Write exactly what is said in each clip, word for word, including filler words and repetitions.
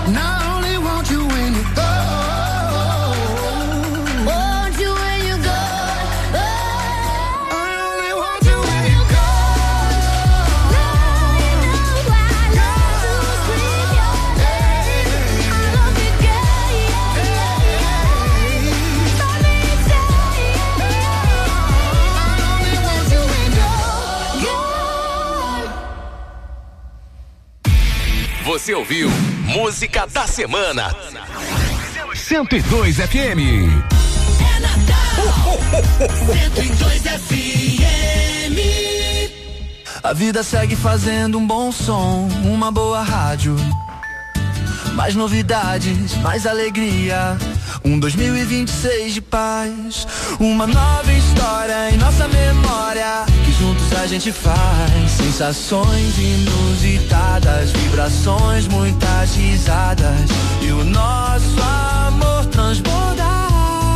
And I only want you when you go. Want you when you go. I only want you when you go. Now you know I love to scream your name. I love you, girl, yeah, yeah, yeah. Let me tell you, I only want you when you go. Você ouviu Música da Semana cento e dois F M. É Natal cento e dois F M. A vida segue fazendo um bom som, uma boa rádio. Mais novidades, mais alegria. Um dois mil e vinte e seis de paz. Uma nova história em nossa memória, que juntos a gente faz. Sensações inusitadas, vibrações, muitas risadas. E o nosso amor transbordar.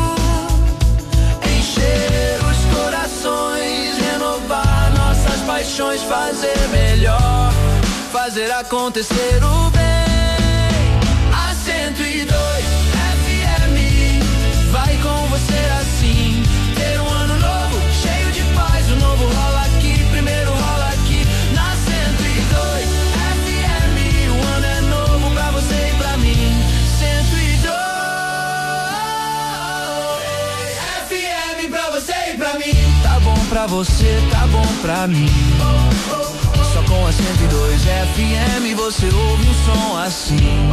Encher os corações, renovar nossas paixões. Fazer melhor, fazer acontecer o bem. A cento e dois F M vai com você assim. Ter um ano novo, cheio de paz. O novo rola aqui, primeiro rola aqui. Na cento e dois F M, o ano é novo pra você e pra mim. cento e dois F M pra você e pra mim. Tá bom pra você, tá bom pra mim. Só com a cento e dois F M você ouve um som assim.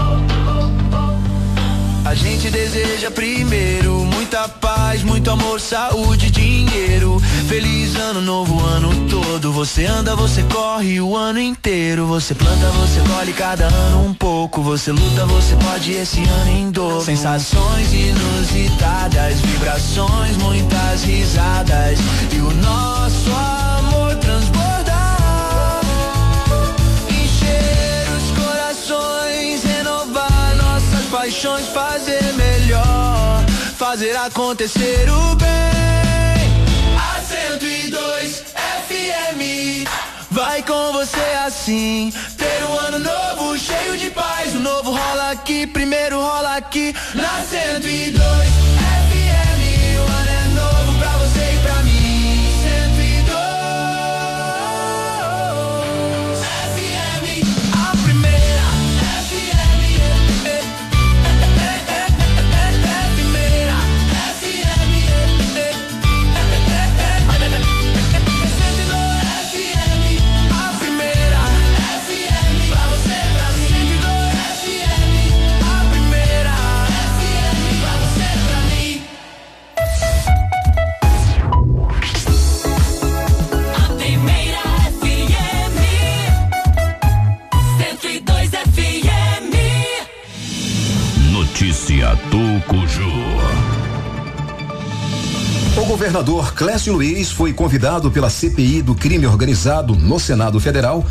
A gente deseja primeiro muita paz, muito amor, saúde, dinheiro. Feliz ano novo, ano todo. Você anda, você corre o ano inteiro. Você planta, você colhe cada ano um pouco. Você luta, você pode esse ano em dobro. Sensações inusitadas, vibrações, muitas risadas. E o nosso amor transbordar. Encher os corações, renovar nossas paixões. Fazer melhor, fazer acontecer o bem. A cento e dois F M vai com você assim. Ter um ano novo, cheio de paz. O novo rola aqui, primeiro rola aqui. Na cento e dois F M, o ano é novo pra você e pra mim. cento e dois F M, a primeira F M. Notícia do Cuju. O governador Clécio Luiz foi convidado pela C P I do crime organizado no Senado Federal